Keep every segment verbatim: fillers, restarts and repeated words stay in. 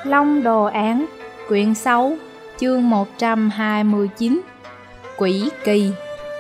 Long Đồ Án, quyển sáu, chương một trăm hai mươi chín, Quỷ Kỳ.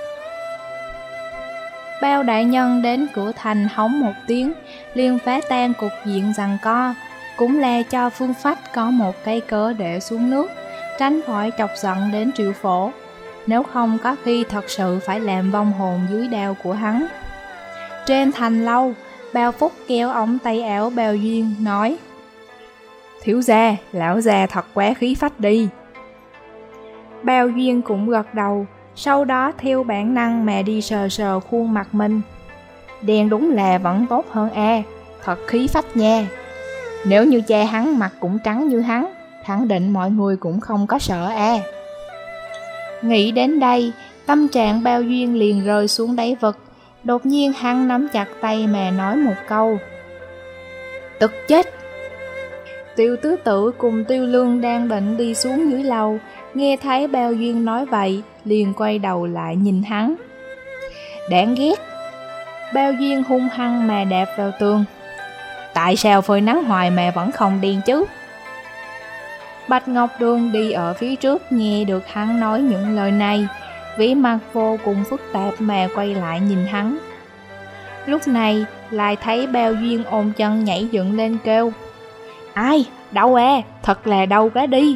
Bao đại nhân đến cửa thành hống một tiếng, liền phá tan cục diện giằng co, cũng là cho Phương Phách có một cây cớ để xuống nước, tránh khỏi chọc giận đến Triệu Phổ. Nếu không có khi thật sự phải làm vong hồn dưới đao của hắn. Trên thành lâu, Bao Phúc kéo ống tay áo Bao Duyên nói: "Thiếu gia, lão già thật quá khí phách đi." Bao Duyên cũng gật đầu, sau đó theo bản năng mà đi sờ sờ khuôn mặt mình. Đen đúng là vẫn tốt hơn a, thật khí phách nha. Nếu như cha hắn mặt cũng trắng như hắn, khẳng định mọi người cũng không có sợ a. Nghĩ đến đây, tâm trạng Bao Duyên liền rơi xuống đáy vực. Đột nhiên hắn nắm chặt tay mà nói một câu: "Tức chết!" Tiêu Tứ Tử cùng Tiêu Lương đang định đi xuống dưới lầu, nghe thấy Bao Duyên nói vậy, liền quay đầu lại nhìn hắn. Đáng ghét! Bao Duyên hung hăng mà đạp vào tường. Tại sao phơi nắng hoài mà vẫn không điên chứ? Bạch Ngọc Đường đi ở phía trước nghe được hắn nói những lời này, vẻ mặt vô cùng phức tạp mà quay lại nhìn hắn. Lúc này lại thấy Bao Duyên ôm chân nhảy dựng lên kêu: "Ai? Đau à? Thật là đau quá đi!"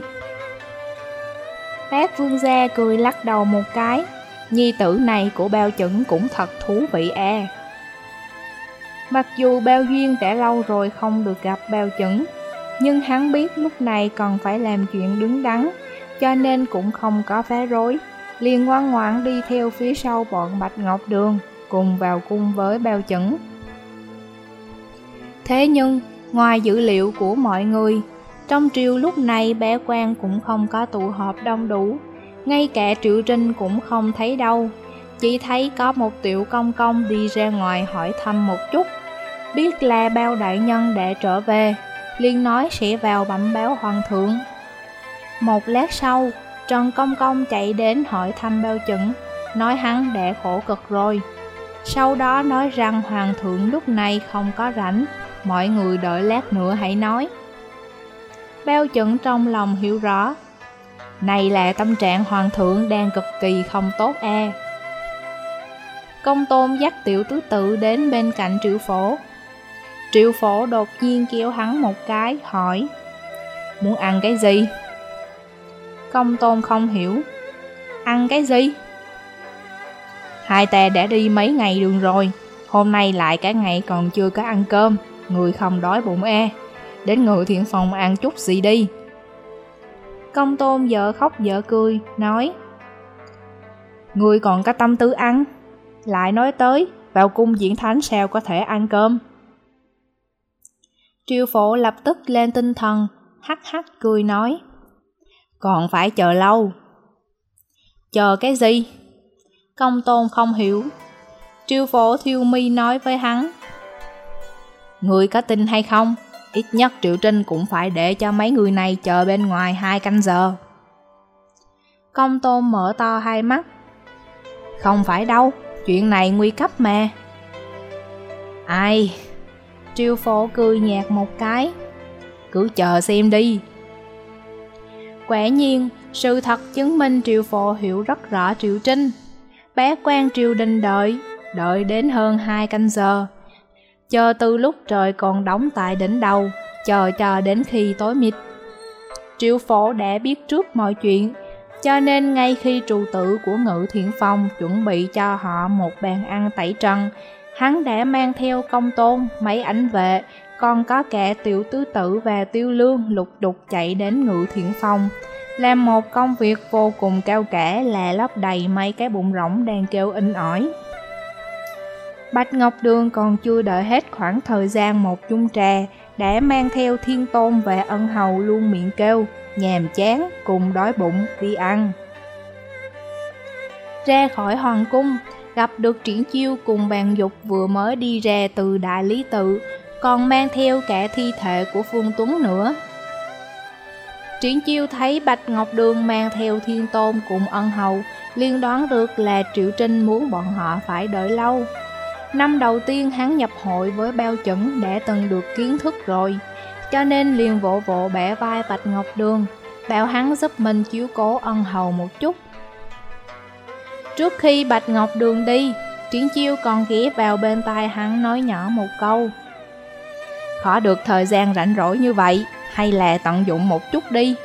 Bác Vương gia cười lắc đầu một cái. Nhi tử này của Bao Chẩn cũng thật thú vị à. Mặc dù Bao Duyên đã lâu rồi không được gặp Bao Chẩn, nhưng hắn biết lúc này còn phải làm chuyện đứng đắn, cho nên cũng không có phá rối, liền ngoan ngoãn đi theo phía sau bọn Bạch Ngọc Đường, cùng vào cung với Bao Chẩn. Thế nhưng, ngoài dữ liệu của mọi người, trong triều lúc này bá quan cũng không có tụ họp đông đủ, ngay cả Triệu Trinh cũng không thấy đâu, chỉ thấy có một tiểu công công đi ra ngoài hỏi thăm một chút, biết là Bao đại nhân đã trở về, liền nói sẽ vào bẩm báo hoàng thượng. Một lát sau, Trần Công Công chạy đến hỏi thăm Bao Chẩn, nói hắn đã khổ cực rồi. Sau đó nói rằng hoàng thượng lúc này không có rảnh, mọi người đợi lát nữa hãy nói. Bao Chẩn trong lòng hiểu rõ, này là tâm trạng hoàng thượng đang cực kỳ không tốt a. Công Tôn dắt Tiểu Tứ Tự đến bên cạnh Triệu Phổ. Triệu Phổ đột nhiên kéo hắn một cái, hỏi: "Muốn ăn cái gì?" Công Tôn không hiểu: "Ăn cái gì?" "Hai ta đã đi mấy ngày đường rồi, hôm nay lại cả ngày còn chưa có ăn cơm, người không đói bụng e, đến Ngự Thiện Phòng ăn chút gì đi." Công Tôn vợ khóc vợ cười, nói: "Người còn có tâm tư ăn, lại nói tới vào cung diễn thánh sao có thể ăn cơm." Triệu Phổ lập tức lên tinh thần, hắc hắc cười nói: "Còn phải chờ lâu." "Chờ cái gì?" Công Tôn không hiểu. Triệu Phổ thiêu mi nói với hắn: "Người có tin hay không, ít nhất Triệu Trinh cũng phải để cho mấy người này chờ bên ngoài hai canh giờ." Công Tôn mở to hai mắt: "Không phải đâu, chuyện này nguy cấp mà." "Ai?" Triệu Phổ cười nhạt một cái: "Cứ chờ xem đi." Quả nhiên, sự thật chứng minh Triệu Phổ hiểu rất rõ Triệu Trinh. Bá quan triều đình đợi, đợi đến hơn hai canh giờ. Chờ từ lúc trời còn đóng tại đỉnh đầu, chờ chờ đến khi tối mịt. Triệu Phổ đã biết trước mọi chuyện, cho nên ngay khi trụ tử của Ngự Thiện Phòng chuẩn bị cho họ một bàn ăn tẩy trần, hắn đã mang theo Công Tôn, mấy ảnh vệ, còn có cả Tiểu Tứ Tử và Tiêu Lương lục đục chạy đến Ngự Thiện Phòng, làm một công việc vô cùng cao cả là lấp đầy mấy cái bụng rỗng đang kêu inh ỏi. Bạch Ngọc Đường còn chưa đợi hết khoảng thời gian một chung trà, đã mang theo Thiên Tôn và ân hầu luôn miệng kêu nhàm chán cùng đói bụng đi ăn. Ra khỏi hoàng cung, gặp được Triển Chiêu cùng Bàn Dục vừa mới đi ra từ Đại Lý Tự, còn mang theo cả thi thể của Phương Tuấn nữa. Triển Chiêu thấy Bạch Ngọc Đường mang theo Thiên Tôn cùng ân hầu, liên đoán được là Triệu Trinh muốn bọn họ phải đợi lâu. Năm đầu tiên hắn nhập hội với Bao Chẩn đã từng được kiến thức rồi, cho nên liền vỗ vỗ bẻ vai Bạch Ngọc Đường, bảo hắn giúp mình chiếu cố ân hầu một chút. Trước khi Bạch Ngọc Đường đi, Triển Chiêu còn ghé vào bên tai hắn nói nhỏ một câu: khó được thời gian rảnh rỗi như vậy, hay là tận dụng một chút đi.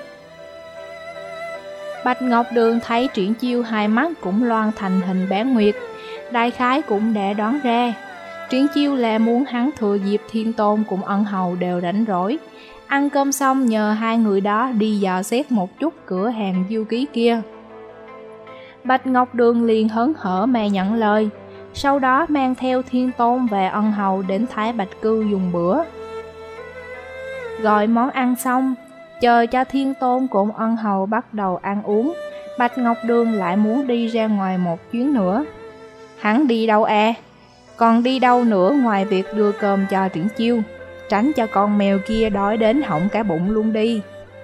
Bạch Ngọc Đường thấy Triển Chiêu hai mắt cũng loan thành hình bán nguyệt, đại khái cũng đã đoán ra Triển Chiêu là muốn hắn thừa dịp Thiên Tôn cùng ân hầu đều rảnh rỗi, ăn cơm xong nhờ hai người đó đi dò xét một chút cửa hàng diêu ký kia. Bạch Ngọc Đường liền hớn hở mà nhận lời, sau đó mang theo Thiên Tôn và ân hầu đến Thái Bạch Cư dùng bữa. Gọi món ăn xong, chờ cho Thiên Tôn cùng ân hầu bắt đầu ăn uống, Bạch Ngọc Đường lại muốn đi ra ngoài một chuyến nữa. Hắn đi đâu à? Còn đi đâu nữa ngoài việc đưa cơm cho Triển Chiêu, tránh cho con mèo kia đói đến hỏng cả bụng luôn đi.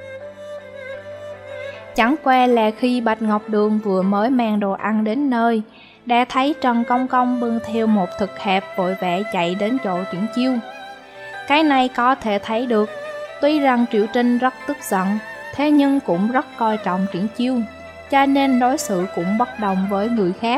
Chẳng qua là khi Bạch Ngọc Đường vừa mới mang đồ ăn đến nơi, đã thấy Trần Công Công bưng theo một thực hạp vội vã chạy đến chỗ Triển Chiêu. Cái này có thể thấy được, tuy rằng Triệu Trinh rất tức giận, thế nhưng cũng rất coi trọng Triển Chiêu, cho nên đối xử cũng bất đồng với người khác.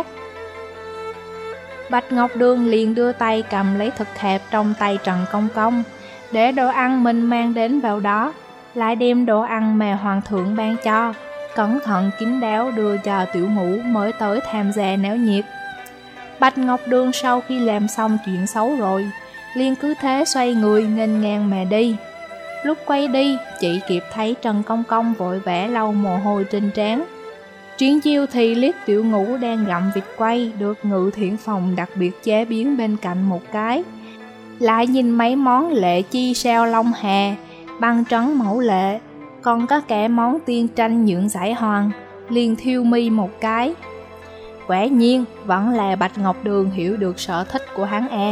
Bạch Ngọc Đường liền đưa tay cầm lấy thực hạp trong tay Trần Công Công, để đồ ăn mình mang đến vào đó, lại đem đồ ăn mà Hoàng thượng ban cho, cẩn thận kín đáo đưa cho tiểu ngũ mới tới tham gia náo nhiệt. Bạch Ngọc Đường sau khi làm xong chuyện xấu rồi, liền cứ thế xoay người nghênh ngang mà đi. Lúc quay đi, chỉ kịp thấy Trần Công Công vội vã lau mồ hôi trên trán. Triển Chiêu thì liếc tiểu ngũ đang gặm vịt quay được Ngự Thiện Phòng đặc biệt chế biến bên cạnh một cái, lại nhìn mấy món lệ chi sao long hà, băng trấn mẫu lệ, còn có cả món tiên tranh nhượng giải hoàng, liền thiêu mi một cái. Quả nhiên vẫn là Bạch Ngọc Đường hiểu được sở thích của hắn e.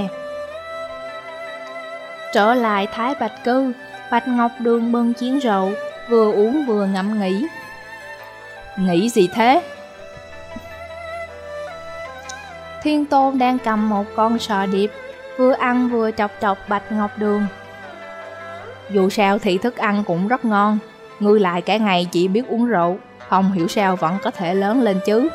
Trở lại Thái Bạch Cư, Bạch Ngọc Đường bưng chén rượu, vừa uống vừa ngẫm nghĩ. Nghĩ gì thế? Thiên Tôn đang cầm một con sò điệp, vừa ăn vừa chọc chọc Bạch Ngọc Đường. Dù sao thì thức ăn cũng rất ngon, ngươi lại cả ngày chỉ biết uống rượu, không hiểu sao vẫn có thể lớn lên chứ.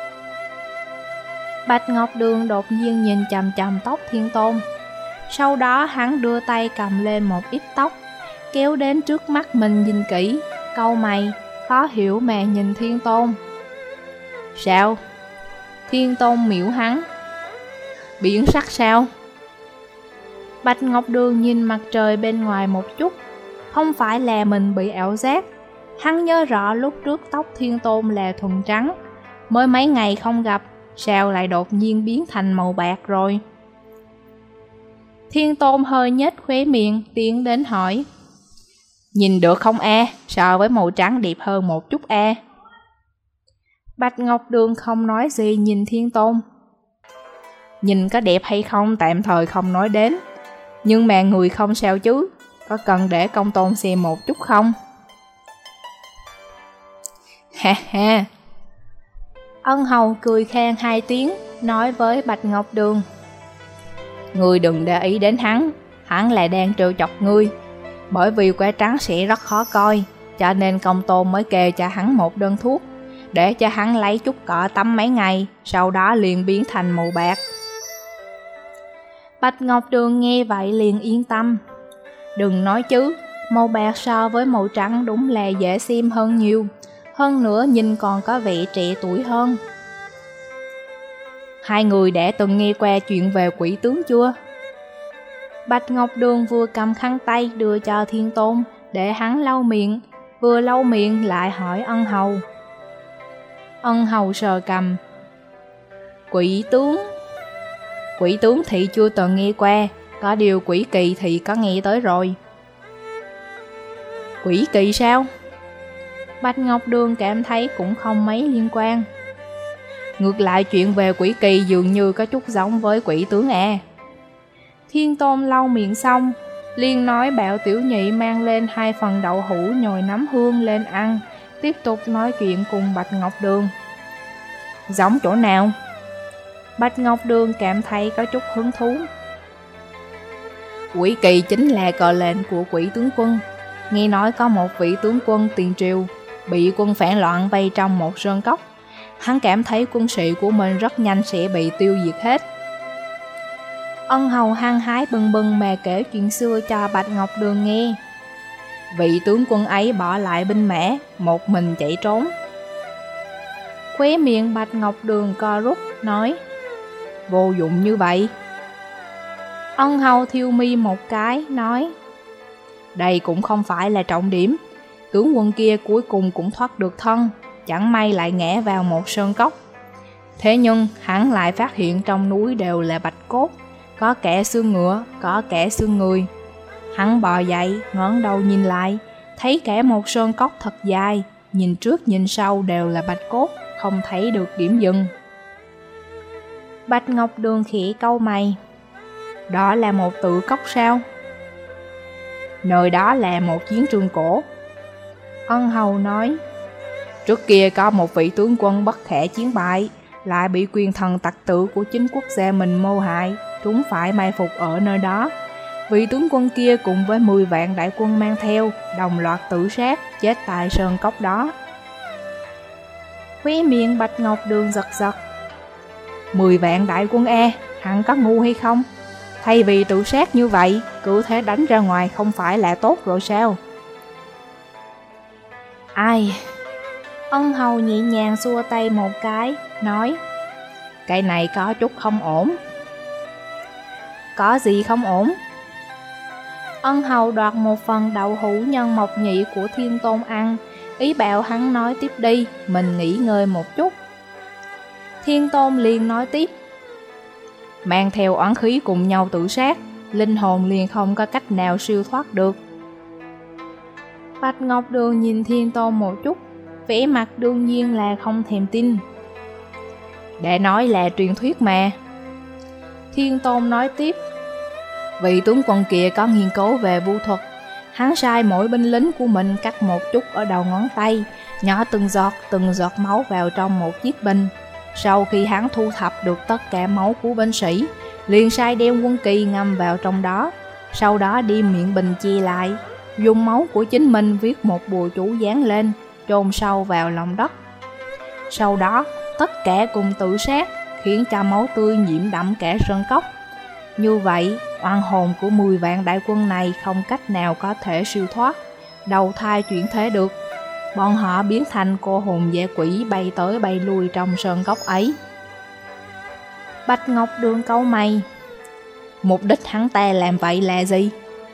Bạch Ngọc Đường đột nhiên nhìn chằm chằm tóc Thiên Tôn, sau đó hắn đưa tay cầm lên một ít tóc, kéo đến trước mắt mình nhìn kỹ, cau mày, khó hiểu mà nhìn Thiên Tôn. Sao? Thiên Tôn miễu hắn. Biển sắc sao? Bạch Ngọc Đường nhìn mặt trời bên ngoài một chút, không phải là mình bị ảo giác. Hắn nhớ rõ lúc trước tóc Thiên Tôn là thuần trắng, mới mấy ngày không gặp, sao lại đột nhiên biến thành màu bạc rồi? Thiên Tôn hơi nhếch khóe miệng, tiến đến hỏi. Nhìn được không a? So với màu trắng đẹp hơn một chút a? Bạch Ngọc Đường không nói gì nhìn Thiên Tôn. Nhìn có đẹp hay không tạm thời không nói đến, nhưng mà người không sao chứ, có cần để công tôn xem một chút không? Ha ha. Ân hầu cười khan hai tiếng, nói với Bạch Ngọc Đường. Ngươi đừng để ý đến hắn, hắn là đang trêu chọc ngươi. Bởi vì quả trắng sẽ rất khó coi, cho nên công tôn mới kê cho hắn một đơn thuốc, để cho hắn lấy chút cọ tắm mấy ngày, sau đó liền biến thành màu bạc. Bạch Ngọc Đường nghe vậy liền yên tâm. Đừng nói chứ, màu bạc so với màu trắng đúng là dễ xem hơn nhiều, hơn nữa nhìn còn có vẻ trẻ tuổi hơn. Hai người đã từng nghe qua chuyện về quỷ tướng chưa? Bạch Ngọc Đường vừa cầm khăn tay đưa cho Thiên Tôn để hắn lau miệng, vừa lau miệng lại hỏi ân hầu. Ân hầu sờ cầm. Quỷ tướng? Quỷ tướng thì chưa từng nghe qua, có điều quỷ kỳ thì có nghe tới rồi. Quỷ kỳ sao? Bạch Ngọc Đường cảm thấy cũng không mấy liên quan. Ngược lại chuyện về quỷ kỳ dường như có chút giống với quỷ tướng à. Thiên Tôn lau miệng xong, liền nói bảo tiểu nhị mang lên hai phần đậu hũ nhồi nấm hương lên ăn, tiếp tục nói chuyện cùng Bạch Ngọc Đường. Giống chỗ nào? Bạch Ngọc Đường cảm thấy có chút hứng thú. Quỷ kỳ chính là cờ lệnh của quỷ tướng quân. Nghe nói có một vị tướng quân tiền triều bị quân phản loạn vây trong một sơn cốc. Hắn cảm thấy quân sĩ của mình rất nhanh sẽ bị tiêu diệt hết. Ân hầu hăng hái bừng bừng mà kể chuyện xưa cho Bạch Ngọc Đường nghe. Vị tướng quân ấy bỏ lại binh mã, một mình chạy trốn. Khóe miệng Bạch Ngọc Đường co rút, nói: Vô dụng như vậy. Ân hầu thiêu mi một cái, nói: Đây cũng không phải là trọng điểm. Tướng quân kia cuối cùng cũng thoát được thân, chẳng may lại ngã vào một sơn cốc. Thế nhưng hắn lại phát hiện trong núi đều là bạch cốt, có kẻ xương ngựa, có kẻ xương người. Hắn bò dậy, ngẩng đầu nhìn lại, thấy cả một sơn cốc thật dài, nhìn trước nhìn sau đều là bạch cốt, không thấy được điểm dừng. Bạch Ngọc Đường khẽ cau mày: Đó là một tự cốc sao? Nơi đó là một chiến trường cổ. Ân hầu nói: Trước kia có một vị tướng quân bất khả chiến bại, lại bị quyền thần tặc tử của chính quốc gia mình mưu hại, chúng phải mai phục ở nơi đó. Vị tướng quân kia cùng với mười vạn đại quân mang theo, đồng loạt tự sát, chết tại sơn cốc đó. Khóe miệng Bạch Ngọc Đường giật giật. Mười vạn đại quân e, hắn có ngu hay không? Thay vì tự sát như vậy, cứ thế đánh ra ngoài không phải là tốt rồi sao? Ai? Ân hầu nhẹ nhàng xua tay một cái, nói: Cái này có chút không ổn. Có gì không ổn? Ân hầu đoạt một phần đậu hũ nhân mộc nhị của Thiên Tôn ăn, ý bảo hắn nói tiếp đi, mình nghỉ ngơi một chút. Thiên Tôn liền nói tiếp: Mang theo oán khí cùng nhau tự sát, linh hồn liền không có cách nào siêu thoát được. Bạch Ngọc Đường nhìn Thiên Tôn một chút, vẻ mặt đương nhiên là không thèm tin. Để nói là truyền thuyết mà. Thiên Tôn nói tiếp: Vị tướng quân kia có nghiên cứu về vũ thuật. Hắn sai mỗi binh lính của mình cắt một chút ở đầu ngón tay, nhỏ từng giọt từng giọt máu vào trong một chiếc bình. Sau khi hắn thu thập được tất cả máu của binh sĩ, liền sai đem quân kỳ ngâm vào trong đó. Sau đó đem miệng bình che lại, dùng máu của chính mình viết một bùa chú dán lên, chôn sâu vào lòng đất. Sau đó tất cả cùng tự sát, khiến cho máu tươi nhiễm đậm cả sơn cốc. Như vậy, oan hồn của mười vạn đại quân này không cách nào có thể siêu thoát, đầu thai chuyển thế được. Bọn họ biến thành cô hồn dã quỷ bay tới bay lui trong sơn cốc ấy. Bạch Ngọc Đường cau mày: Mục đích hắn ta làm vậy là gì?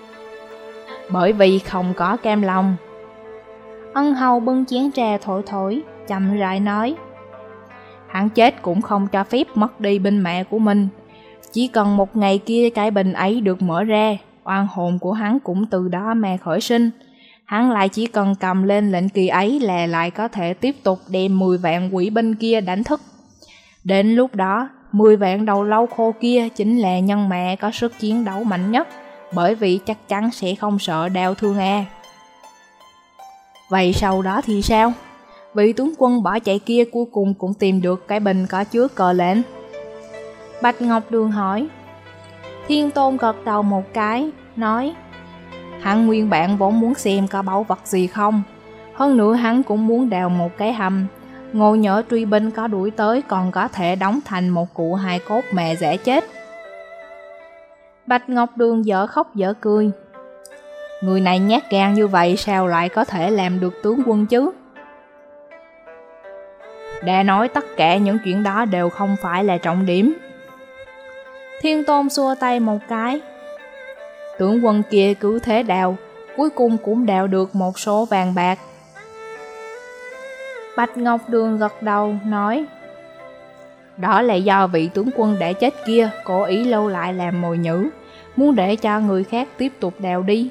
Bởi vì không có cam lòng. Ân hầu bưng chén trà thổi thổi, chậm rãi nói: Hắn chết cũng không cho phép mất đi binh mã của mình. Chỉ cần một ngày kia cái bình ấy được mở ra, oan hồn của hắn cũng từ đó mà khởi sinh. Hắn lại chỉ cần cầm lên lệnh kỳ ấy là lại có thể tiếp tục đem mười vạn quỷ binh kia đánh thức. Đến lúc đó, mười vạn đầu lâu khô kia chính là nhân mã có sức chiến đấu mạnh nhất, bởi vì chắc chắn sẽ không sợ đau thương a. Vậy sau đó thì sao? Vị tướng quân bỏ chạy kia cuối cùng cũng tìm được cái bình có chứa cờ lệnh. Bạch Ngọc Đường hỏi. Thiên Tôn gật đầu một cái, nói: Hắn nguyên bản vốn muốn xem có báu vật gì không. Hơn nữa hắn cũng muốn đào một cái hầm, ngộ nhỡ truy binh có đuổi tới còn có thể đóng thành một cụ hài cốt mẹ dễ chết. Bạch Ngọc Đường dở khóc dở cười. Người này nhát gan như vậy sao lại có thể làm được tướng quân chứ? Đã nói tất cả những chuyện đó đều không phải là trọng điểm. Thiên Tôn xua tay một cái. Tướng quân kia cứ thế đào, cuối cùng cũng đào được một số vàng bạc. Bạch Ngọc Đường gật đầu, nói: Đó là do vị tướng quân đã chết kia cố ý lưu lại làm mồi nhử, muốn để cho người khác tiếp tục đào đi.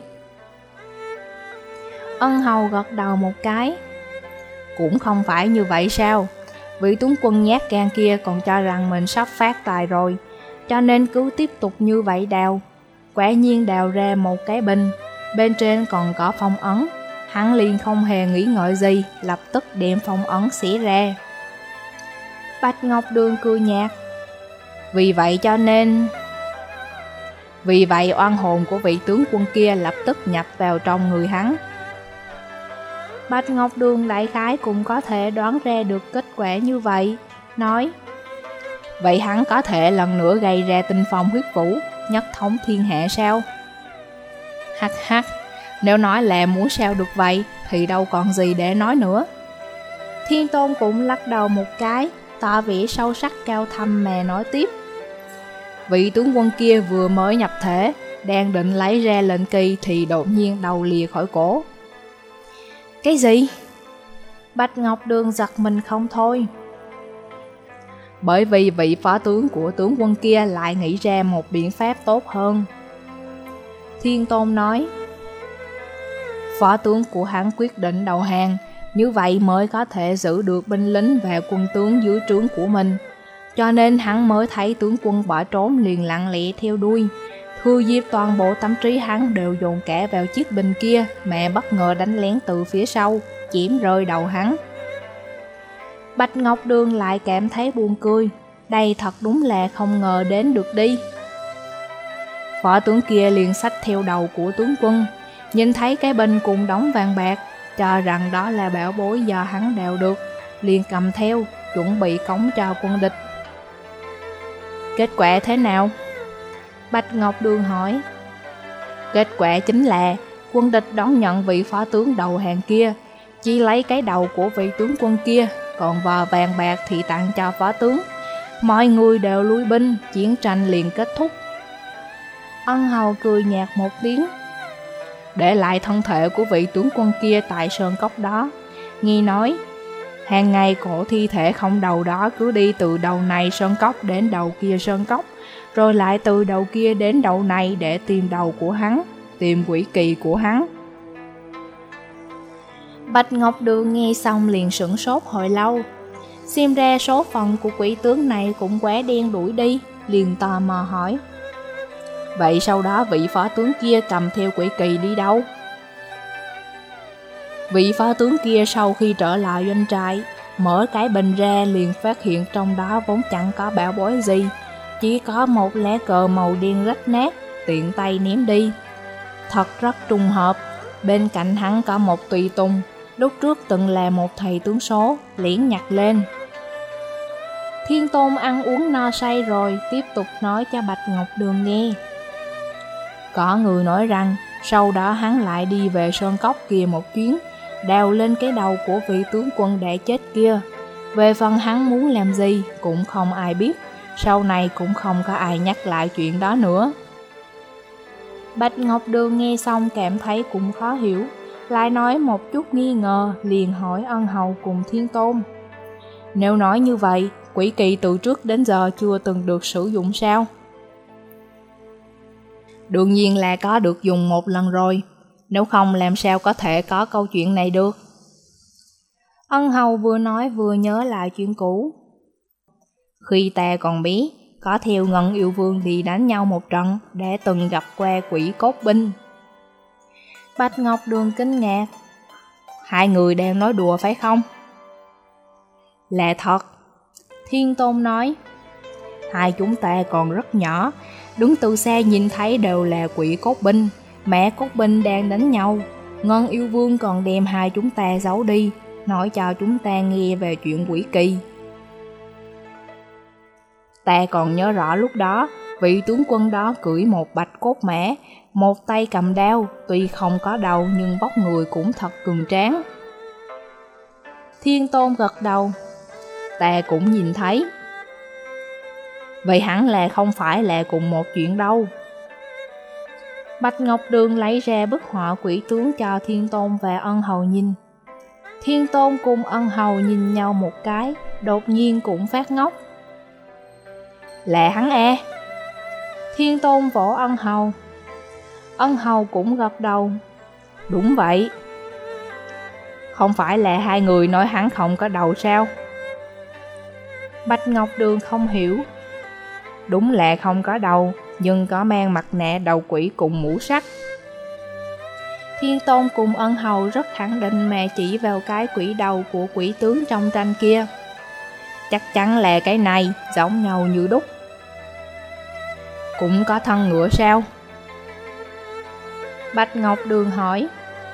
Ân hầu gật đầu một cái. Cũng không phải như vậy sao? Vị tướng quân nhát gan kia còn cho rằng mình sắp phát tài rồi, cho nên cứ tiếp tục như vậy đào. Quả nhiên đào ra một cái bình, bên trên còn có phong ấn. Hắn liền không hề nghĩ ngợi gì, lập tức đem phong ấn xẻ ra. Bạch Ngọc Đường cười nhạt. Vì vậy cho nên... Vì vậy oan hồn của vị tướng quân kia lập tức nhập vào trong người hắn. Bạch Ngọc Đường đại khái cũng có thể đoán ra được kết quả như vậy, nói: vậy hắn có thể lần nữa gây ra tinh phong huyết vũ, nhất thống thiên hạ sao? Hắc hắc, nếu nói là muốn sao được vậy thì đâu còn gì để nói nữa. Thiên Tôn cũng lắc đầu một cái, tỏ vẻ sâu sắc cao thâm mà nói tiếp: vị tướng quân kia vừa mới nhập thể, đang định lấy ra lệnh kỳ thì đột nhiên đầu lìa khỏi cổ. Cái gì? Bạch Ngọc Đường giật mình không thôi. Bởi vì vị phó tướng của tướng quân kia lại nghĩ ra một biện pháp tốt hơn. Thiên Tôn nói: phó tướng của hắn quyết định đầu hàng, như vậy mới có thể giữ được binh lính và quân tướng dưới trướng của mình. Cho nên hắn mới thấy tướng quân bỏ trốn liền lặng lẽ theo đuôi, thư diệp toàn bộ tâm trí hắn đều dồn cả vào chiếc bình kia, mà bất ngờ đánh lén từ phía sau, chém rơi đầu hắn. Bạch Ngọc Đường lại cảm thấy buồn cười, đây thật đúng là không ngờ đến được đi. Võ tướng kia liền xách theo đầu của tướng quân, nhìn thấy cái bình cùng đống vàng bạc, cho rằng đó là bảo bối do hắn đào được, liền cầm theo, chuẩn bị cống cho quân địch. Kết quả thế nào? Bạch Ngọc Đường hỏi. Kết quả chính là quân địch đón nhận vị phó tướng đầu hàng kia, chỉ lấy cái đầu của vị tướng quân kia, còn vò vàng bạc thì tặng cho phó tướng. Mọi người đều lui binh, chiến tranh liền kết thúc. Ân Hầu cười nhạt một tiếng. Để lại thân thể của vị tướng quân kia tại sơn cốc đó. Nghi nói, hàng ngày cổ thi thể không đầu đó cứ đi từ đầu này sơn cốc đến đầu kia sơn cốc, rồi lại từ đầu kia đến đầu này để tìm đầu của hắn, tìm quỷ kỳ của hắn. Bạch Ngọc Đường nghe xong liền sửng sốt hồi lâu. Xem ra số phận của quỷ tướng này cũng quá đen đủi đi, liền tò mò hỏi. Vậy sau đó vị phó tướng kia cầm theo quỷ kỳ đi đâu? Vị phó tướng kia sau khi trở lại doanh trại, mở cái bình ra liền phát hiện trong đó vốn chẳng có bảo bối gì, chỉ có một lá cờ màu đen rách nát, tiện tay ném đi. Thật rất trùng hợp, bên cạnh hắn có một tùy tùng, lúc trước từng là một thầy tướng số, liền nhặt lên. Thiên Tôn ăn uống no say rồi, tiếp tục nói cho Bạch Ngọc Đường nghe. Có người nói rằng, sau đó hắn lại đi về sơn cốc kia một chuyến, đào lên cái đầu của vị tướng quân đã chết kia. Về phần hắn muốn làm gì cũng không ai biết, sau này cũng không có ai nhắc lại chuyện đó nữa. Bạch Ngọc Đường nghe xong cảm thấy cũng khó hiểu, lại nói một chút nghi ngờ, liền hỏi Ân Hầu cùng Thiên Tôn. Nếu nói như vậy, quỷ kỳ từ trước đến giờ chưa từng được sử dụng sao? Đương nhiên là có được dùng một lần rồi, nếu không làm sao có thể có câu chuyện này được. Ân Hầu vừa nói vừa nhớ lại chuyện cũ. Khi ta còn bé, có theo Ngân Yêu Vương đi đánh nhau một trận, đã từng gặp qua quỷ cốt binh. Bạch Ngọc Đường kinh ngạc. Hai người đang nói đùa phải không? Là thật. Thiên Tôn nói. Hai chúng ta còn rất nhỏ, đứng từ xa nhìn thấy đều là quỷ cốt binh, mẹ cốt binh đang đánh nhau. Ngân Yêu Vương còn đem hai chúng ta giấu đi, nói cho chúng ta nghe về chuyện quỷ kỳ. Ta còn nhớ rõ lúc đó, vị tướng quân đó cưỡi một bạch cốt mã, một tay cầm đao, tuy không có đầu nhưng vóc người cũng thật cường tráng. Thiên Tôn gật đầu. Ta cũng nhìn thấy. Vậy hẳn là không phải là cùng một chuyện đâu. Bạch Ngọc Đường lấy ra bức họa quỷ tướng cho Thiên Tôn và Ân Hầu nhìn. Thiên Tôn cùng Ân Hầu nhìn nhau một cái, đột nhiên cũng phát ngốc. Là hắn e. Thiên Tôn vỗ Ân Hầu. Ân Hầu cũng gật đầu. Đúng vậy. Không phải là hai người nói hắn không có đầu sao? Bạch Ngọc Đường không hiểu. Đúng là không có đầu, nhưng có mang mặt nạ đầu quỷ cùng mũ sắt. Thiên Tôn cùng Ân Hầu rất khẳng định mà chỉ vào cái quỷ đầu của quỷ tướng trong tranh kia. Chắc chắn là cái này, giống nhau như đúc. Cũng có thân ngựa sao? Bạch Ngọc Đường hỏi.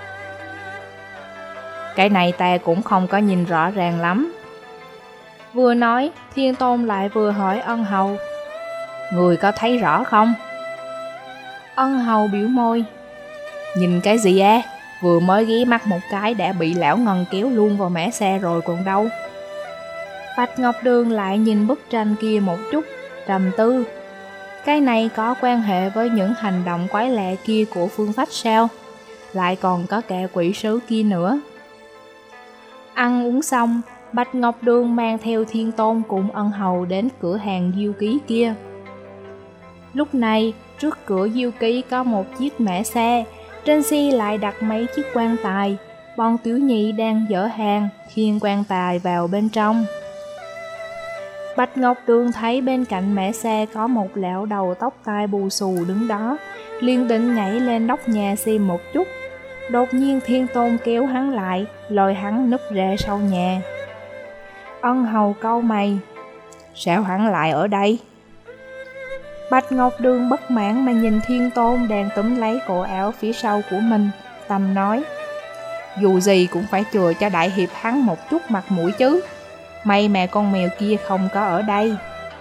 Cái này ta cũng không có nhìn rõ ràng lắm. Vừa nói, Thiên Tôn lại vừa hỏi Ân Hầu. Người có thấy rõ không? Ân Hầu biểu môi. Nhìn cái gì á? Vừa mới ghé mắt một cái đã bị lão Ngân kéo luôn vào mẻ xe rồi còn đâu. Bạch Ngọc Đường lại nhìn bức tranh kia một chút, trầm tư. Cái này có quan hệ với những hành động quái lạ kia của Phương Phách sao? Lại còn có kẻ quỷ sứ kia nữa. Ăn uống xong, Bạch Ngọc Đường mang theo Thiên Tôn cùng Ân Hầu đến cửa hàng diêu ký kia. Lúc này, trước cửa diêu ký có một chiếc mẻ xe, trên xe lại đặt mấy chiếc quan tài. Bọn tiểu nhị đang dỡ hàng, khiêng quan tài vào bên trong. Bạch Ngọc Đường thấy bên cạnh mẻ xe có một lão đầu tóc tai bù xù đứng đó, liền định nhảy lên nóc nhà xem một chút. Đột nhiên Thiên Tôn kéo hắn lại, lôi hắn núp ra sau nhà. Ân Hầu cau mày. Sao hắn lại ở đây? Bạch Ngọc Đường bất mãn mà nhìn Thiên Tôn đang túm lấy cổ áo phía sau của mình, tầm nói. Dù gì cũng phải chừa cho đại hiệp hắn một chút mặt mũi chứ. May mà con mèo kia không có ở đây.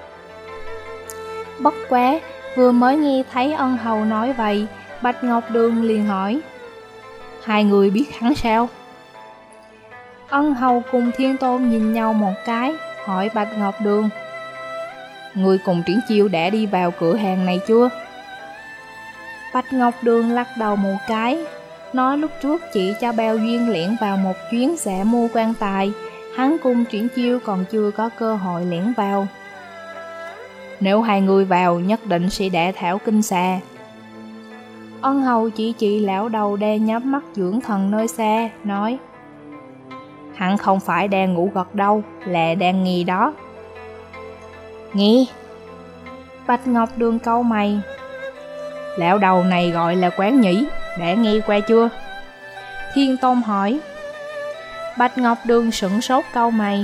Bất quá, vừa mới nghe thấy Ân Hầu nói vậy, Bạch Ngọc Đường liền hỏi. Hai người biết hắn sao? Ân Hầu cùng Thiên Tôn nhìn nhau một cái, hỏi Bạch Ngọc Đường. Người cùng Triển Chiêu đã đi vào cửa hàng này chưa? Bạch Ngọc Đường lắc đầu một cái, nói lúc trước chỉ cho Bao Duyên lẻn vào một chuyến giả mua quan tài, hắn cùng Triển Chiêu còn chưa có cơ hội lẻn vào. Nếu hai người vào nhất định sẽ đả thảo kinh xà. Ân Hầu chỉ chỉ lão đầu đang nhắm mắt dưỡng thần nơi xa, nói. Hắn không phải đang ngủ gật đâu, là đang nghe đó. Nghe? Bạch Ngọc Đường cau mày. Lão đầu này gọi là Quán Nhĩ, đã nghe qua chưa? Thiên Tôn hỏi. Bạch Ngọc Đường sửng sốt cau mày.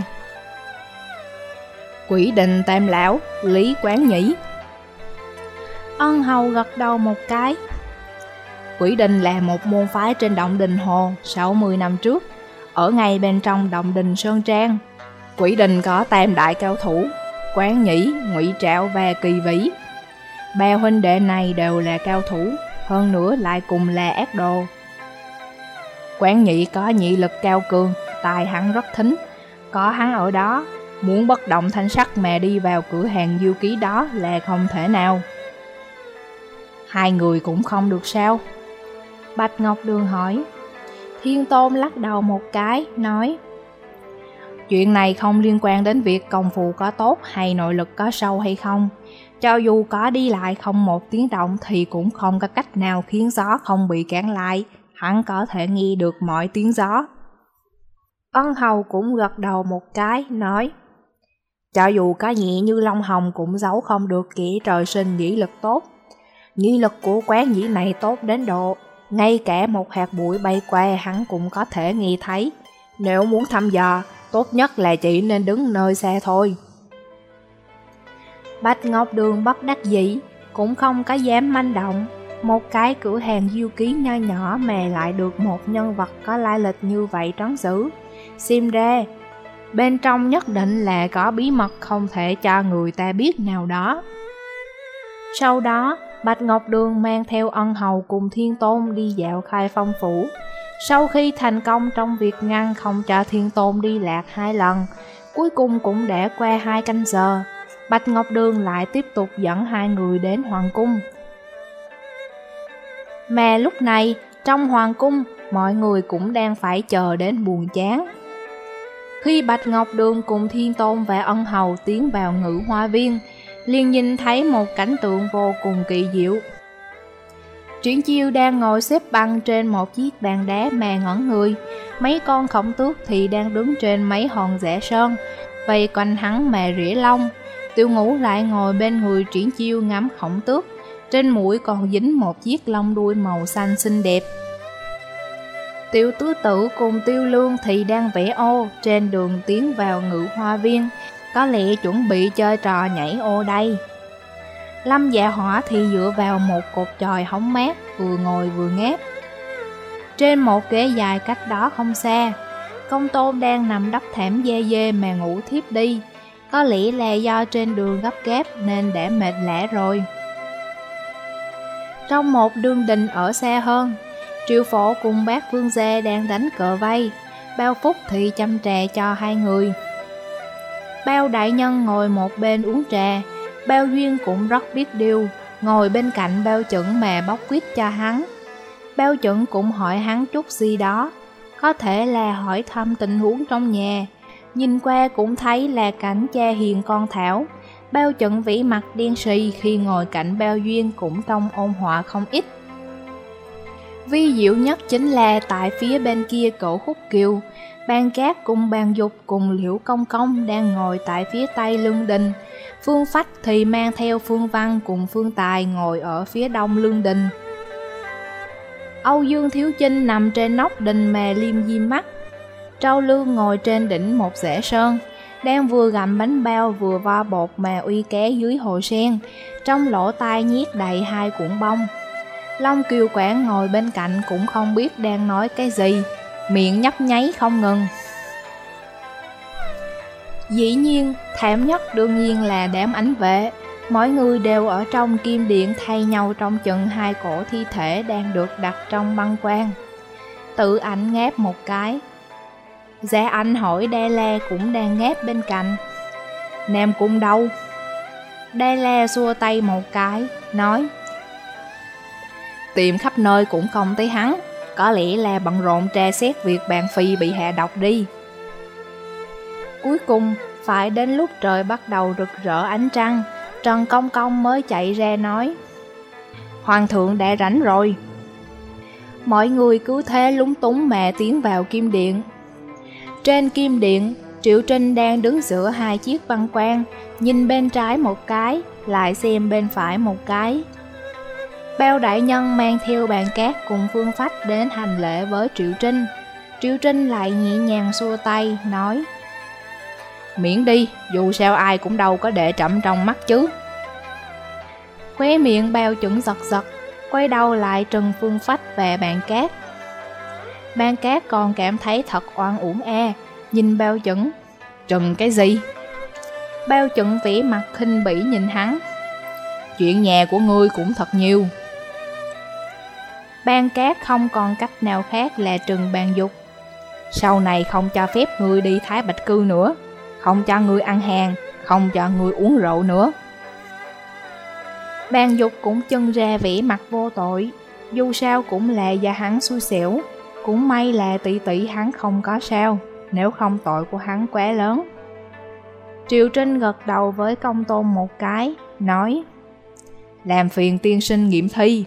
Quỷ Đình Tam Lão, Lý Quán Nhĩ. Ân Hầu gật đầu một cái. Quỷ Đình là một môn phái trên động Đình Hồ sáu mươi năm trước, ở ngay bên trong động Đình Sơn Trang. Quỷ Đình có tam đại cao thủ, Quán Nhĩ, Ngụy Trạo và Kỳ Vĩ. Ba huynh đệ này đều là cao thủ, hơn nữa lại cùng là ác đồ. Quán Nhĩ có nhị lực cao cường, tài hắn rất thính. Có hắn ở đó, muốn bất động thanh sắc mà đi vào cửa hàng diêu ký đó là không thể nào. Hai người cũng không được sao? Bạch Ngọc Đường hỏi. Thiên Tôn lắc đầu một cái, nói. Chuyện này không liên quan đến việc công phu có tốt hay nội lực có sâu hay không. Cho dù có đi lại không một tiếng động thì cũng không có cách nào khiến gió không bị cản lại. Hắn có thể nghe được mọi tiếng gió. Ân Hầu cũng gật đầu một cái, nói. Cho dù có nhẹ như lông hồng cũng giấu không được kẻ trời sinh nhĩ lực tốt. Nhĩ lực của Quán Nhĩ này tốt đến độ ngay cả một hạt bụi bay qua hắn cũng có thể nghe thấy. Nếu muốn thăm dò, tốt nhất là chỉ nên đứng nơi xa thôi. Bạch Ngọc Đường bất đắc dĩ, cũng không có dám manh động. Một cái cửa hàng diêu ký nho nhỏ mà lại được một nhân vật có lai lịch như vậy trấn giữ. Xem ra, bên trong nhất định là có bí mật không thể cho người ta biết nào đó. Sau đó, Bạch Ngọc Đường mang theo Ân Hầu cùng Thiên Tôn đi dạo Khai Phong Phủ. Sau khi thành công trong việc ngăn không cho Thiên Tôn đi lạc hai lần, cuối cùng cũng đã qua hai canh giờ, Bạch Ngọc Đường lại tiếp tục dẫn hai người đến Hoàng Cung. Mà lúc này, trong Hoàng Cung, mọi người cũng đang phải chờ đến buồn chán. Khi Bạch Ngọc Đường cùng Thiên Tôn và Ân Hầu tiến vào Ngự Hoa Viên, liền nhìn thấy một cảnh tượng vô cùng kỳ diệu. Triển Chiêu đang ngồi xếp bằng trên một chiếc bàn đá mà ngẩn người, mấy con khổng tước thì đang đứng trên mấy hòn dã sơn, vây quanh hắn mà rỉa lông. Tiêu Ngũ lại ngồi bên người Triển Chiêu ngắm khổng tước, trên mũi còn dính một chiếc lông đuôi màu xanh xinh đẹp. Tiểu Tứ Tử cùng Tiêu Lương thì đang vẽ ô trên đường tiến vào Ngự Hoa Viên, có lẽ chuẩn bị chơi trò nhảy ô đây. Lâm Dạ Hỏa thì dựa vào một cột chòi hóng mát, vừa ngồi vừa ngáp. Trên một ghế dài cách đó không xa, Công Tôn đang nằm đắp thảm dê dê mà ngủ thiếp đi. Có lẽ là do trên đường gấp gáp nên đã mệt lả rồi. Trong một đường đình ở xa hơn, Triệu Phổ cùng bác Vương Gia đang đánh cờ vây. Bao Phúc thì chăm trà cho hai người. Bao đại nhân ngồi một bên uống trà. Bao Duyên cũng rất biết điều, ngồi bên cạnh Bao Chẩn mà bóc quýt cho hắn. Bao Chẩn cũng hỏi hắn chút gì đó, có thể là hỏi thăm tình huống trong nhà. Nhìn qua cũng thấy là cảnh cha hiền con Thảo. Bao Chẩn vĩ mặt đen sì khi ngồi cạnh Bao Duyên cũng trông ôn hòa không ít. Vi diệu nhất chính là tại phía bên kia cổ Khúc Kiều, Ban Cát cùng Ban Dục cùng Liễu Công Công đang ngồi tại phía tây lương đình. Phương Phách thì mang theo Phương Văn cùng Phương Tài ngồi ở phía đông lương đình. Âu Dương Thiếu Chinh nằm trên nóc đình mà liêm diêm mắt. Trâu Lương ngồi trên đỉnh một rễ sơn, đang vừa gặm bánh bao vừa vo bột mà uy ké dưới hồ sen, trong lỗ tai nhét đầy hai cuộn bông. Long Kiều Quảng ngồi bên cạnh cũng không biết đang nói cái gì, miệng nhấp nháy không ngừng. Dĩ nhiên, thảm nhất đương nhiên là đám ảnh vệ. Mỗi người đều ở trong kim điện thay nhau trong chừng hai cổ thi thể đang được đặt trong băng quan. Tự ảnh ngáp một cái. Dạ Anh hỏi Đa La cũng đang ngáp bên cạnh. Nam Cung đâu? Đa La xua tay một cái, nói: tìm khắp nơi cũng không thấy hắn, có lẽ là bận rộn tra xét việc bạn Phi bị hạ độc đi. Cuối cùng, phải đến lúc trời bắt đầu rực rỡ ánh trăng, Trần Công Công mới chạy ra nói: Hoàng thượng đã rảnh rồi. Mọi người cứ thế lúng túng mà tiến vào kim điện. Trên kim điện, Triệu Trinh đang đứng giữa hai chiếc băng quan, nhìn bên trái một cái, lại xem bên phải một cái. Bao đại nhân mang theo Bàn Cát cùng Phương Phách đến hành lễ với Triệu Trinh. Triệu Trinh lại nhẹ nhàng xua tay, nói: miễn đi, dù sao ai cũng đâu có để trẫm trong mắt chứ. Khóe miệng Bao Chuẩn giật giật, quay đầu lại trừng Phương Phách và Bàn Cát. Bàn Cát còn cảm thấy thật oan uổng e, nhìn Bao Chuẩn: trừng cái gì? Bao Chuẩn vĩ mặt khinh bỉ nhìn hắn: chuyện nhà của ngươi cũng thật nhiều. Ban Cát không còn cách nào khác là trừng Bàn Dục: sau này không cho phép ngươi đi Thái Bạch Cư nữa, không cho ngươi ăn hàng, không cho ngươi uống rượu nữa. Bàn Dục cũng chân ra vẻ mặt vô tội, dù sao cũng là do hắn xui xẻo, cũng may là tỷ tỷ hắn không có sao, nếu không tội của hắn quá lớn. Triệu Trinh gật đầu với Công Tôn một cái, nói: làm phiền tiên sinh nghiệm thi.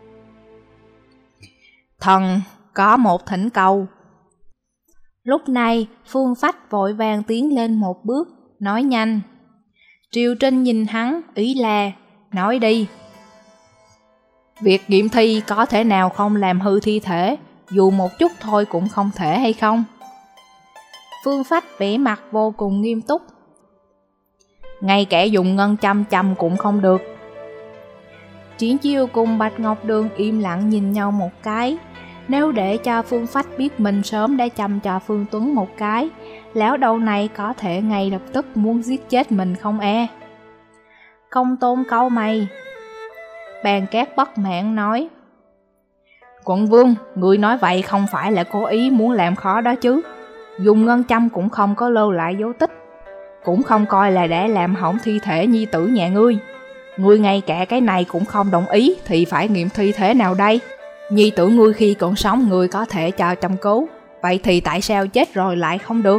Thần có một thỉnh cầu. Lúc này Phương Phách vội vàng tiến lên một bước, nói nhanh. Triệu Trinh nhìn hắn, ý là: nói đi. Việc nghiệm thi có thể nào không làm hư thi thể, dù một chút thôi cũng không thể hay không? Phương Phách vẻ mặt vô cùng nghiêm túc. Ngay cả dùng ngân châm châm cũng không được. Triển Chiêu cùng Bạch Ngọc Đường im lặng nhìn nhau một cái. Nếu để cho Phương Phách biết mình sớm đã châm cho Phương Tuấn một cái, lão đầu này có thể ngay lập tức muốn giết chết mình không e. Công Tôn cau mày. Bàn Cát bất mãn nói: Quận Vương, người nói vậy không phải là cố ý muốn làm khó đó chứ. Dùng ngân châm cũng không có lưu lại dấu tích, cũng không coi là để làm hỏng thi thể nhi tử nhà ngươi. Ngươi ngay cả cái này cũng không đồng ý thì phải nghiệm thi thế nào đây? Nhi tử ngươi khi còn sống ngươi có thể cho chăm cứu, vậy thì tại sao chết rồi lại không được?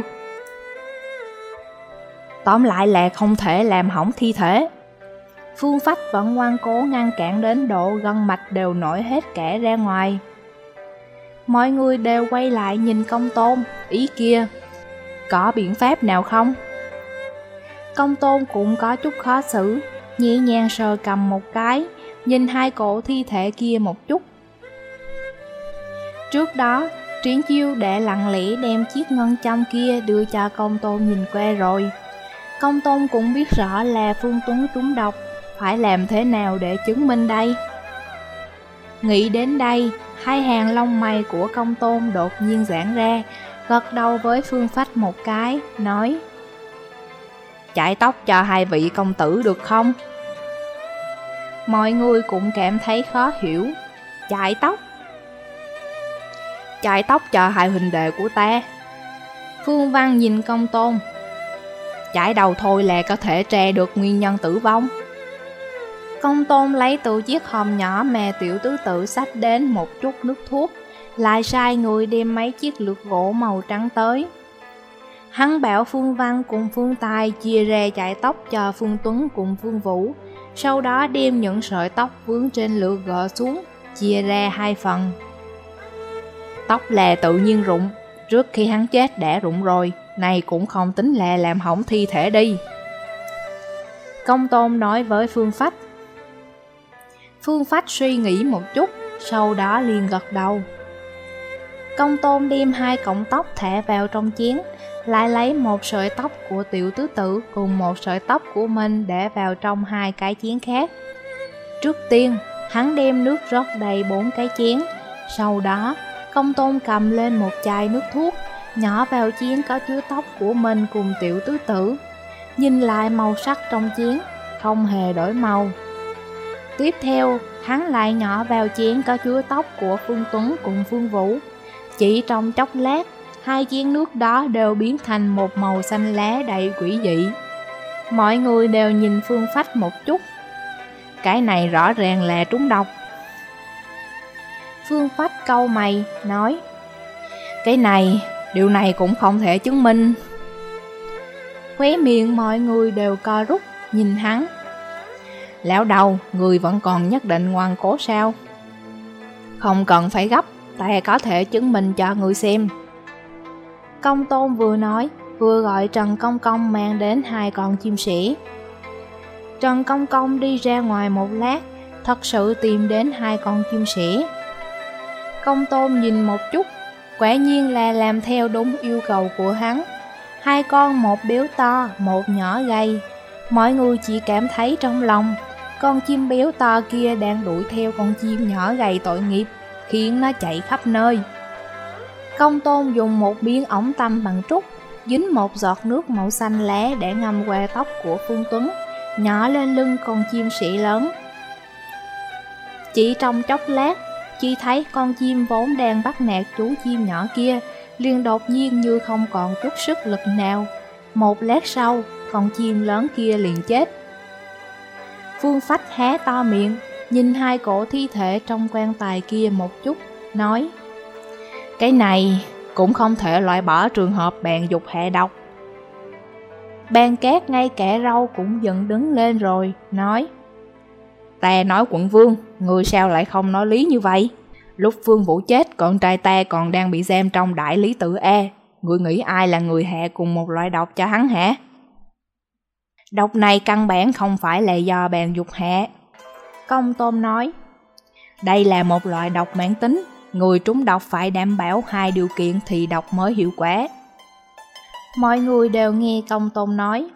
Tóm lại là không thể làm hỏng thi thể. Phương Phách vẫn ngoan cố ngăn cản đến độ gân mạch đều nổi hết cả ra ngoài. Mọi người đều quay lại nhìn Công Tôn, ý kia: có biện pháp nào không? Công Tôn cũng có chút khó xử, nhẹ nhàng sờ cầm một cái, nhìn hai cổ thi thể kia một chút. Trước đó, Triển Chiêu đã lặng lẽ đem chiếc ngân châm kia đưa cho Công Tôn nhìn qua rồi. Công Tôn cũng biết rõ là Phương Tuấn trúng độc, phải làm thế nào để chứng minh đây? Nghĩ đến đây, hai hàng lông mày của Công Tôn đột nhiên giãn ra, gật đầu với Phương Phách một cái, nói: chải tóc cho hai vị công tử được không? Mọi người cũng cảm thấy khó hiểu. Chải tóc? Chải tóc cho hai huynh đệ của ta. Phương Văn nhìn Công Tôn. Chải đầu thôi là có thể tra được nguyên nhân tử vong. Công Tôn lấy từ chiếc hòm nhỏ mà tiểu tứ tự xách đến một chút nước thuốc, lại sai người đem mấy chiếc lược gỗ màu trắng tới. Hắn bảo Phương Văn cùng Phương Tài chia ra chải tóc cho Phương Tuấn cùng Phương Vũ, sau đó đem những sợi tóc vướng trên lược gỡ xuống, chia ra hai phần. Tóc là tự nhiên rụng, trước khi hắn chết đã rụng rồi, này cũng không tính là làm hỏng thi thể đi. Công Tôn nói với Phương Phách. Phương Phách suy nghĩ một chút, sau đó liền gật đầu. Công Tôn đem hai cọng tóc thả vào trong chén, lại lấy một sợi tóc của tiểu tứ tử cùng một sợi tóc của mình để vào trong hai cái chén khác. Trước tiên, hắn đem nước rót đầy bốn cái chén, sau đó Công Tôn cầm lên một chai nước thuốc, nhỏ vào chén có chứa tóc của mình cùng tiểu tứ tử. Nhìn lại màu sắc trong chén, không hề đổi màu. Tiếp theo, hắn lại nhỏ vào chén có chứa tóc của Phương Tuấn cùng Phương Vũ. Chỉ trong chốc lát, hai chén nước đó đều biến thành một màu xanh lá đầy quỷ dị. Mọi người đều nhìn Phương Phách một chút. Cái này rõ ràng là trúng độc. Phương Phách cau mày, nói: cái này, điều này cũng không thể chứng minh. Khóe miệng mọi người đều co rút, nhìn hắn. Lão đầu, người vẫn còn nhất định ngoan cố sao? Không cần phải gấp, ta có thể chứng minh cho người xem. Công Tôn vừa nói, vừa gọi Trần Công Công mang đến hai con chim sẻ. Trần Công Công đi ra ngoài một lát, thật sự tìm đến hai con chim sẻ. Công Tôn nhìn một chút, quả nhiên là làm theo đúng yêu cầu của hắn. Hai con một béo to, một nhỏ gầy. Mọi người chỉ cảm thấy trong lòng, con chim béo to kia đang đuổi theo con chim nhỏ gầy tội nghiệp, khiến nó chạy khắp nơi. Công Tôn dùng một miếng ống tăm bằng trúc, dính một giọt nước màu xanh lá để ngâm qua tóc của Phương Tuấn, nhỏ lên lưng con chim sẻ lớn. Chỉ trong chốc lát, chỉ thấy con chim vốn đang bắt nạt chú chim nhỏ kia, liền đột nhiên như không còn chút sức lực nào. Một lát sau, con chim lớn kia liền chết. Phương Phách há to miệng, nhìn hai cổ thi thể trong quan tài kia một chút, nói: cái này cũng không thể loại bỏ trường hợp bàn dục hạ độc. Bàn Cát ngay cả râu cũng dựng đứng lên rồi, nói: ta nói quận vương, người sao lại không nói lý như vậy? Lúc Phương Vũ chết, con trai ta còn đang bị giam trong đại lý tự A. Người nghĩ ai là người hạ cùng một loại độc cho hắn hả? Độc này căn bản không phải là do bàn dục hạ. Công Tôn nói: đây là một loại độc mãn tính, người trúng độc phải đảm bảo hai điều kiện thì độc mới hiệu quả. Mọi người đều nghe Công Tôn nói.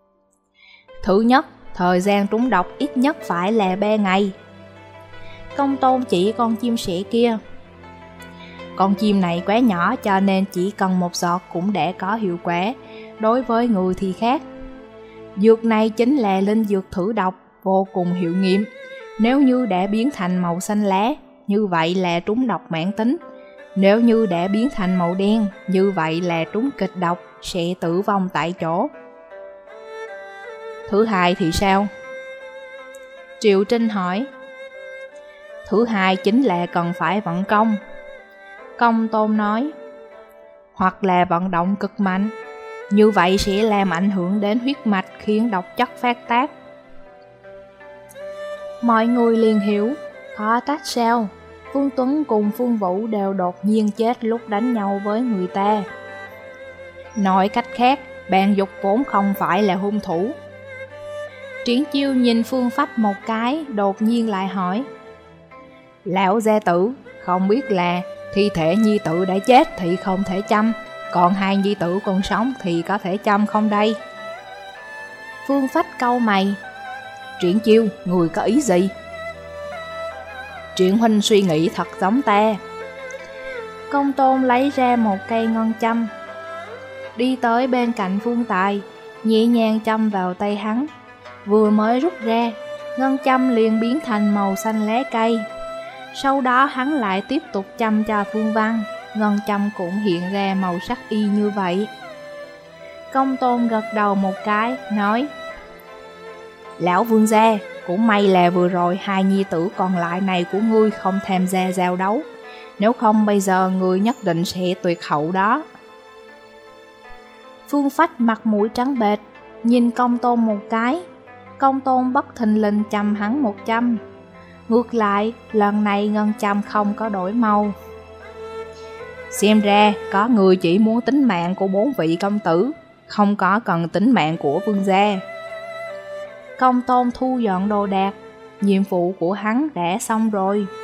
Thứ nhất, thời gian trúng độc ít nhất phải là ba ngày. Công Tôn chỉ con chim sẻ kia. Con chim này quá nhỏ cho nên chỉ cần một giọt cũng đã có hiệu quả, đối với người thì khác. Dược này chính là linh dược thử độc, vô cùng hiệu nghiệm. Nếu như đã biến thành màu xanh lá, như vậy là trúng độc mãn tính. Nếu như đã biến thành màu đen, như vậy là trúng kịch độc, sẽ tử vong tại chỗ. Thứ hai thì sao? Triệu Trinh hỏi. Thứ hai chính là cần phải vận công. Công Tôn nói. Hoặc là vận động cực mạnh, như vậy sẽ làm ảnh hưởng đến huyết mạch khiến độc chất phát tác. Mọi người liền hiểu, khó trách sao Phương Tuấn cùng Phương Vũ đều đột nhiên chết lúc đánh nhau với người ta. Nói cách khác, bàn dục vốn không phải là hung thủ. Triển Chiêu nhìn Phương Phách một cái, đột nhiên lại hỏi. Lão gia tử, không biết là thi thể nhi tử đã chết thì không thể chăm, còn hai nhi tử còn sống thì có thể chăm không đây? Phương Phách cau mày. Triển Chiêu, người có ý gì? Triển huynh suy nghĩ thật giống ta. Công Tôn lấy ra một cây ngân châm, đi tới bên cạnh Phương Tài, nhẹ nhàng châm vào tay hắn. Vừa mới rút ra, ngân châm liền biến thành màu xanh lá cây. Sau đó hắn lại tiếp tục châm cho Phương Văn, ngân châm cũng hiện ra màu sắc y như vậy. Công Tôn gật đầu một cái, nói: Lão vương gia, cũng may là vừa rồi hai nhi tử còn lại này của ngươi không tham gia giao đấu, nếu không bây giờ ngươi nhất định sẽ tuyệt hậu đó. Phương Phách mặt mũi trắng bệch, nhìn Công Tôn một cái. Công Tôn bất thình lình châm hắn một châm. Ngược lại, lần này ngân châm không có đổi màu. Xem ra, có người chỉ muốn tính mạng của bốn vị công tử, không có cần tính mạng của vương gia. Công Tôn thu dọn đồ đạc, nhiệm vụ của hắn đã xong rồi.